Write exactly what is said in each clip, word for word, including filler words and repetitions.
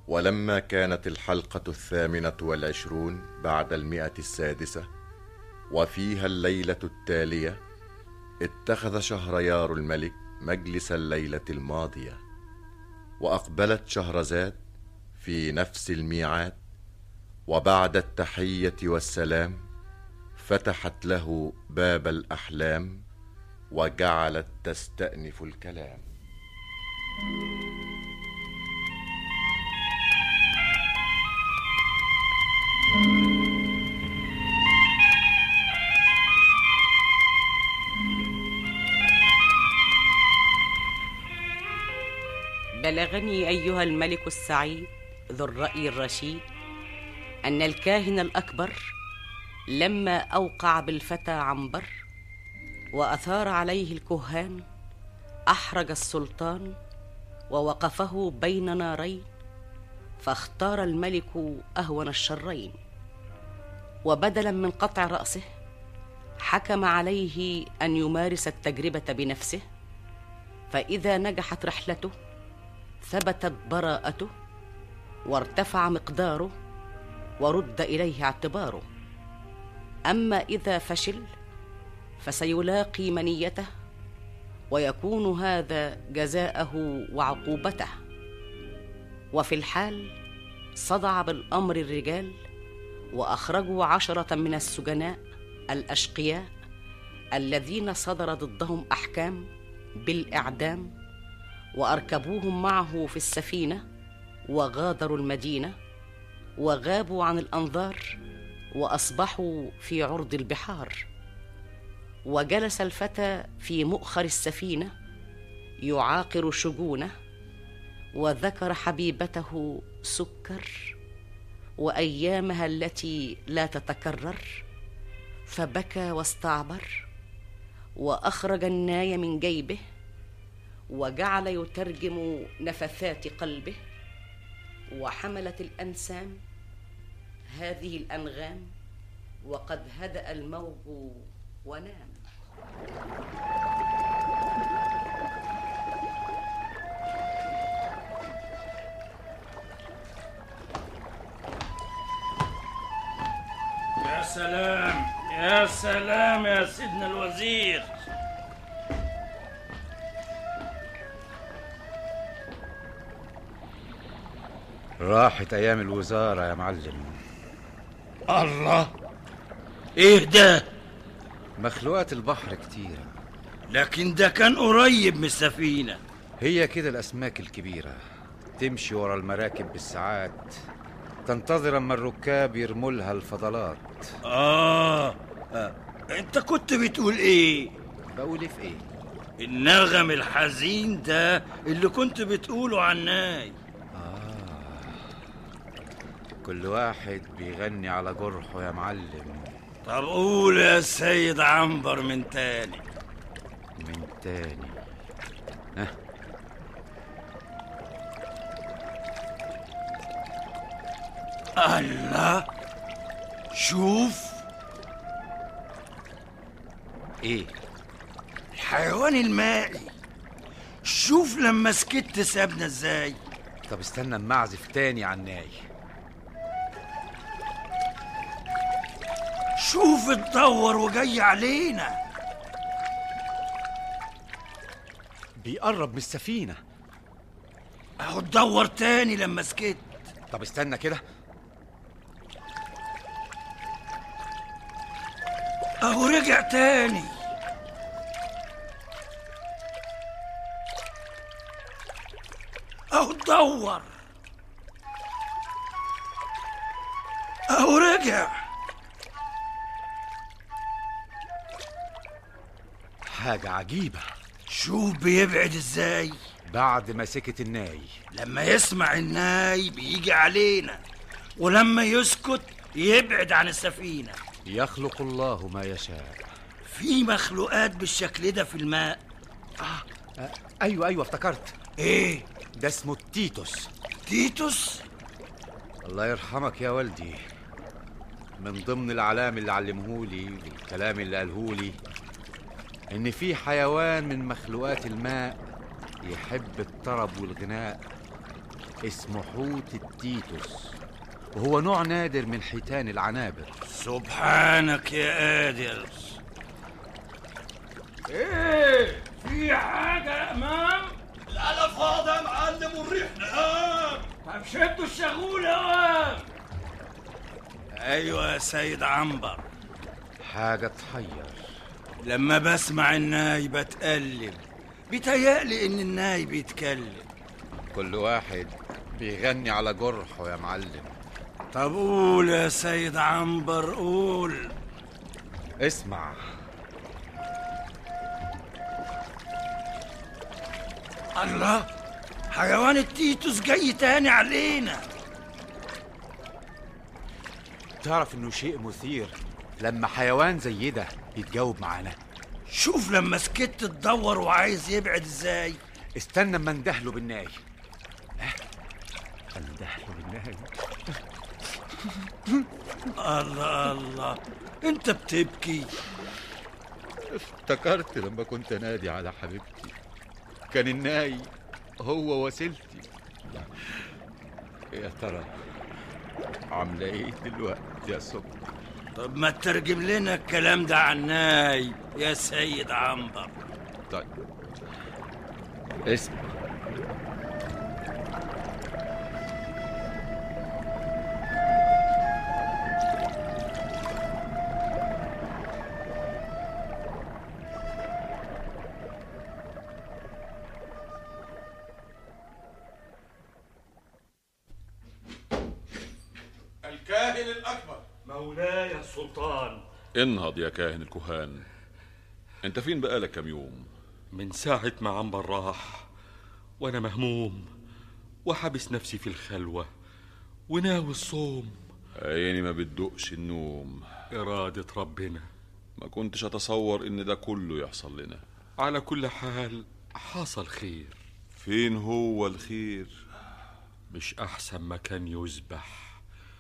ولما كانت الحلقة الثامنة والعشرون بعد المئة السادسة وفيها الليلة التالية، اتخذ شهريار الملك مجلس الليلة الماضية، وأقبلت شهرزاد في نفس الميعاد، وبعد التحية والسلام فتحت له باب الأحلام وجعلت تستأنف الكلام. بلغني أيها الملك السعيد ذو الرأي الرشيد أن الكاهن الأكبر لما أوقع بالفتى عنبر وأثار عليه الكهان، أحرج السلطان ووقفه بين نارين، فاختار الملك أهون الشرين، وبدلا من قطع رأسه حكم عليه أن يمارس التجربة بنفسه، فإذا نجحت رحلته ثبتت براءته وارتفع مقداره ورد إليه اعتباره، أما إذا فشل فسيلاقي منيته ويكون هذا جزاءه وعقوبته. وفي الحال صدع بالأمر الرجال، وأخرجوا عشرة من السجناء الأشقياء الذين صدر ضدهم أحكام بالإعدام، وأركبوهم معه في السفينة وغادروا المدينة، وغابوا عن الأنظار وأصبحوا في عرض البحار. وجلس الفتى في مؤخر السفينة يعاقر شجونه، وذكر حبيبته سكر وأيامها التي لا تتكرر، فبكى واستعبر، وأخرج الناي من جيبه وجعل يترجم نفثات قلبه، وحملت الأنسام هذه الأنغام، وقد هدأ الموج ونام. يا سلام يا سلام يا سيدنا الوزير، راحت أيام الوزارة يا معلم. الله، إيه ده؟ مخلوقات البحر كتيرة، لكن ده كان قريب من السفينة. هي كده الأسماك الكبيرة تمشي ورا المراكب بالساعات، تنتظر أما الركاب يرمولها الفضلات. آه. آه أنت كنت بتقول إيه؟ بقول في إيه؟ النغم الحزين ده اللي كنت بتقوله عناي. كل واحد بيغني على جرحه يا معلم. طب قول يا سيد عنبر من تاني. من تاني ها. الله، شوف. ايه؟ الحيوان المائي. شوف لما سكت سابنا ازاي. طب استنى اما اعزف تاني عناي. شوف اتدور وجاي علينا. بيقرب من السفينة. اهو اتدور تاني لما سكت. طب استنى كده. اهو رجع تاني. اهو اتدور. اهو رجع. حاجة عجيبة. شوف بيبعد ازاي بعد ما سكت الناي. لما يسمع الناي بيجي علينا، ولما يسكت يبعد عن السفينة. يخلق الله ما يشاء. في مخلوقات بالشكل ده في الماء. آه. آه. ايوه ايوه افتكرت. ايه ده؟ اسمه التيتوس. تيتوس؟ الله يرحمك يا والدي، من ضمن العلام اللي علمهولي والكلام اللي قالهولي إن في حيوان من مخلوقات الماء يحب الطرب والغناء، اسمه حوت التيتوس، وهو نوع نادر من حيتان العنابر. سبحانك يا قادر. ايه في حاجة يا امام؟ القلم فاضي يا معلم والريح نقام. طب شدوا الشغول يا امام. ايوه يا سيد عنبر. حاجة تحير. لما بسمع الناي بتقلب، بيتهيألي ان الناي بيتكلم. كل واحد بيغني على جرحه يا معلم. طب قول يا سيد عنبر قول. اسمع. الله، حيوان التيتوس جاي تاني علينا. تعرف انه شيء مثير لما حيوان زي ده يتجاوب معانا؟ شوف لما سكت تدور وعايز يبعد ازاي. استنى اما اندهله بالناي. اندهله بالناي. الله الله، انت بتبكي؟ افتكرت لما كنت نادي على حبيبتي، كان الناي هو وسيلتي. يا ترى عامله ايه دلوقتي يا سكر؟ طب ما تترجم لنا الكلام ده عن الناي يا سيد عنبر. طيب اسمع. الكاهن الأكبر. مولاي السلطان. انهض يا كاهن الكهان، انت فين بقالك كم يوم؟ من ساعة ما عنبر راح وانا مهموم وحبس نفسي في الخلوة وناوي الصوم. عيني ما بتدقش النوم. إرادة ربنا. ما كنتش اتصور ان ده كله يحصل لنا. على كل حال حصل خير. فين هو الخير؟ مش أحسن ما كان يذبح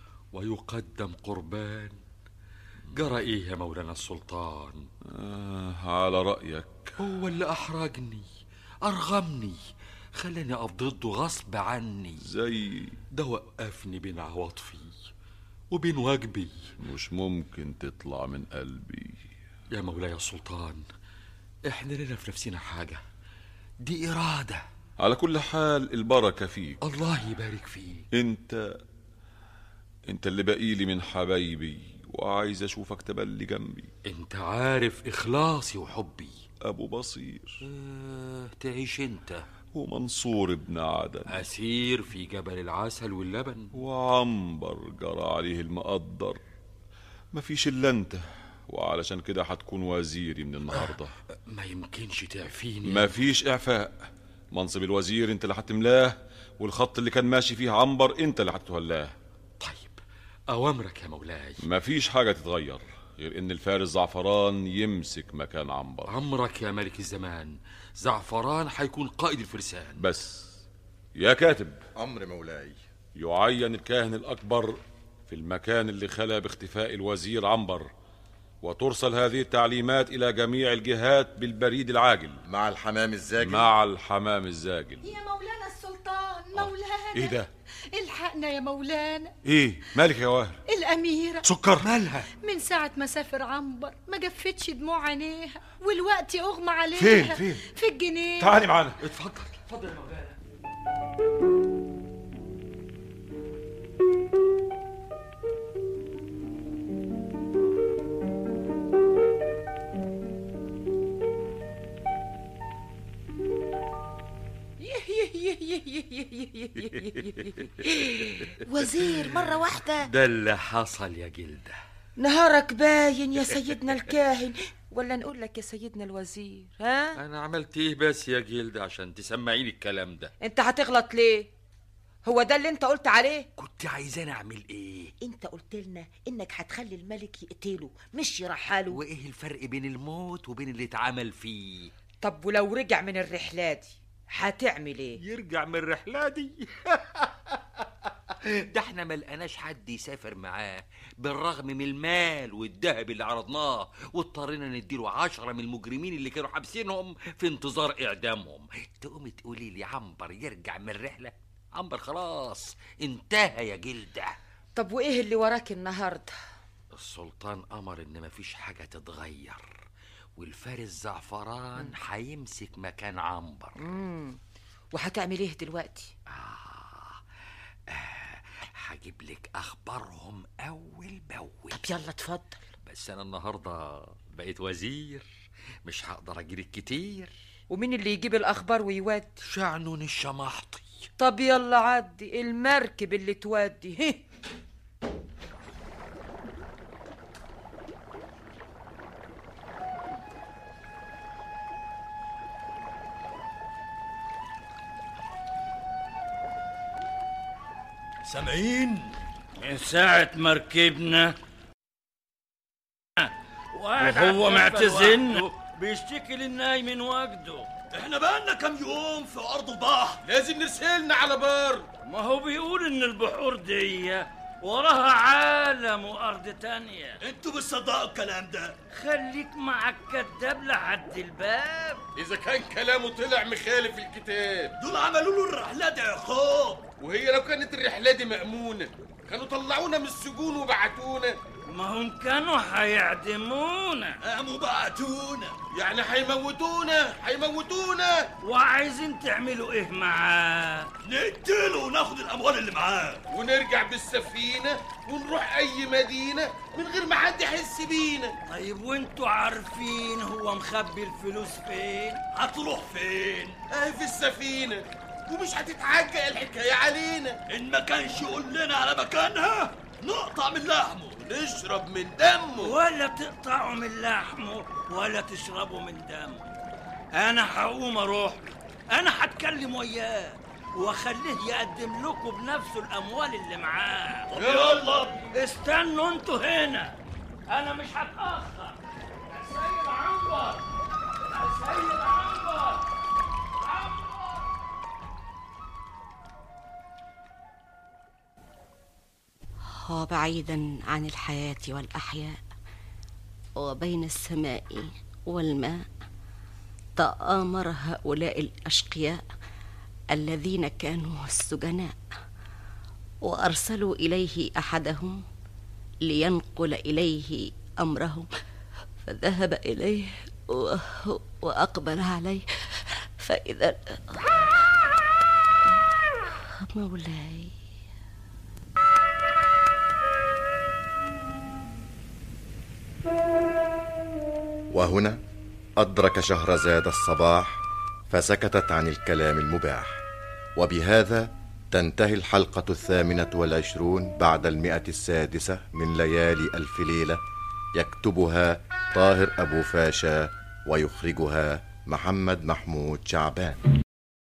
ويقدم قربان؟ جرى إيه يا مولانا السلطان؟ آه على رأيك. هو اللي أحرجني أرغمني خلاني أقف ضده غصب عني. زي ده وقفني بين عواطفي وبين واجبي. مش ممكن تطلع من قلبي يا مولاي السلطان، احنا لنا في نفسنا حاجة، دي إرادة. على كل حال البركة فيك. الله يبارك فيك. انت انت اللي بقيلي من حبايبي وعايز اشوفك تبلي جنبي. انت عارف إخلاصي وحبي. ابو بصير. اه تعيش انت. ومنصور ابن عدن أسير في جبل العسل واللبن. وعنبر جرى عليه المقدر. مفيش الا انت، وعلشان كده هتكون وزيري من النهارده. أه ما يمكنش تعفيني. مفيش اعفاء. منصب الوزير انت اللي هتملاه، والخط اللي كان ماشي فيه عنبر انت اللي هتتولاه. طيب أوامرك يا مولاي. مفيش حاجه تتغير غير ان الفارس زعفران يمسك مكان عنبر. عمرك يا ملك الزمان، زعفران هيكون قائد الفرسان. بس يا كاتب. أمر مولاي. يعين الكاهن الأكبر في المكان اللي خلا باختفاء الوزير عنبر، وترسل هذه التعليمات إلى جميع الجهات بالبريد العاجل. مع الحمام الزاجل. مع الحمام الزاجل. يا مولانا السلطان، مولانا. ايه ده؟ الحقنا يا مولانا. ايه مالك يا واهر؟ الأميرة سكر مالها؟ من ساعة ما سافر عنبر ما جفتش دموع عينيها، والوقت أغمى عليها. فين فين؟ في الجنينة. تعالي معانا. اتفضل اتفضل يا مولانا. وزير مرة واحدة؟ ده اللي حصل يا جلدة. نهارك باين يا سيدنا الكاهن، ولا نقول لك يا سيدنا الوزير؟ ها؟ أنا عملت إيه بس يا جلدة عشان تسمعيني الكلام ده؟ انت هتغلط ليه؟ هو ده اللي انت قلت عليه؟ كنت عايزاني أعمل إيه؟ انت قلت لنا انك هتخلي الملك يقتله مش يرحله. وإيه الفرق بين الموت وبين اللي اتعمل فيه؟ طب ولو رجع من الرحلة دي هتعمل ايه؟ يرجع من الرحلة دي؟ ده احنا ما لقناش حد يسافر معاه بالرغم من المال والذهب اللي عرضناه، واضطرينا نديله عشرة من المجرمين اللي كانوا حابسينهم في انتظار اعدامهم. تقوم تقولي لي عنبر يرجع من الرحلة؟ عنبر خلاص انتهى يا جلده. طب وايه اللي وراك النهارده؟ السلطان امر ان مفيش حاجه تتغير، والفارس زعفران هيمسك مكان عنبر. امم وهتعمل ايه دلوقتي؟ آه. آه. هجيب لك اخبارهم اول باول. طب يلا اتفضل. بس انا النهارده بقيت وزير، مش هقدر اجيلك كتير. ومين اللي يجيب الاخبار ويودي؟ شعنون الشماحطي. طب يلا عدي المركب اللي تودي. هه. سامعين؟ من ساعة ما ركبنا وهو معتزلنا بيشتكي للناي من وجده. احنا بقالنا كام يوم في ارض البحر، لازم نرسلنا على بر. ما هو بيقول ان البحور دي وراها عالم وارض تانية. انتوا بتصدقوا الكلام ده؟ خليك مع الكداب لحد الباب. اذا كان كلامه طلع مخالف الكتاب، دول عملوا له الرحلة دي عقاب. وهي لو كانت الرحلة دي مأمونة كانوا طلعونا من السجون وبعتونا. ما هم كانوا هيعدمونا. قاموا بعتونا. يعني هيموتونا هيموتونا. وعايزين تعملوا ايه معاه؟ نقتله وناخد الاموال اللي معاه ونرجع بالسفينة ونروح اي مدينة من غير ما حد يحس بينا. طيب وانتوا عارفين هو مخبي الفلوس فين؟ هتروح فين؟ اهي في السفينة، ومش هتتعجق الحكاية علينا. ان ما كانش يقول لنا على مكانها نقطع من لحمه نشرب من دمه. ولا تقطعوا من لحمه ولا تشربوا من دمه. انا هقوم اروح، انا هتكلم وياه واخليه يقدم لكم بنفسه الاموال اللي معاه. يلا استنوا انتوا هنا، انا مش هتاخر. يا سيد عنبر، يا سيد عنبر. وبعيدا عن الحياة والأحياء وبين السماء والماء تآمر هؤلاء الأشقياء الذين كانوا السجناء، وأرسلوا إليه أحدهم لينقل إليه أمرهم، فذهب إليه و... وأقبل عليه فإذا مولاي. وهنا أدرك شهرزاد الصباح فسكتت عن الكلام المباح. وبهذا تنتهي الحلقة الثامنة والعشرون بعد المئة السادسة من ليالي ألف ليلة، يكتبها طاهر أبو فاشا ويخرجها محمد محمود شعبان.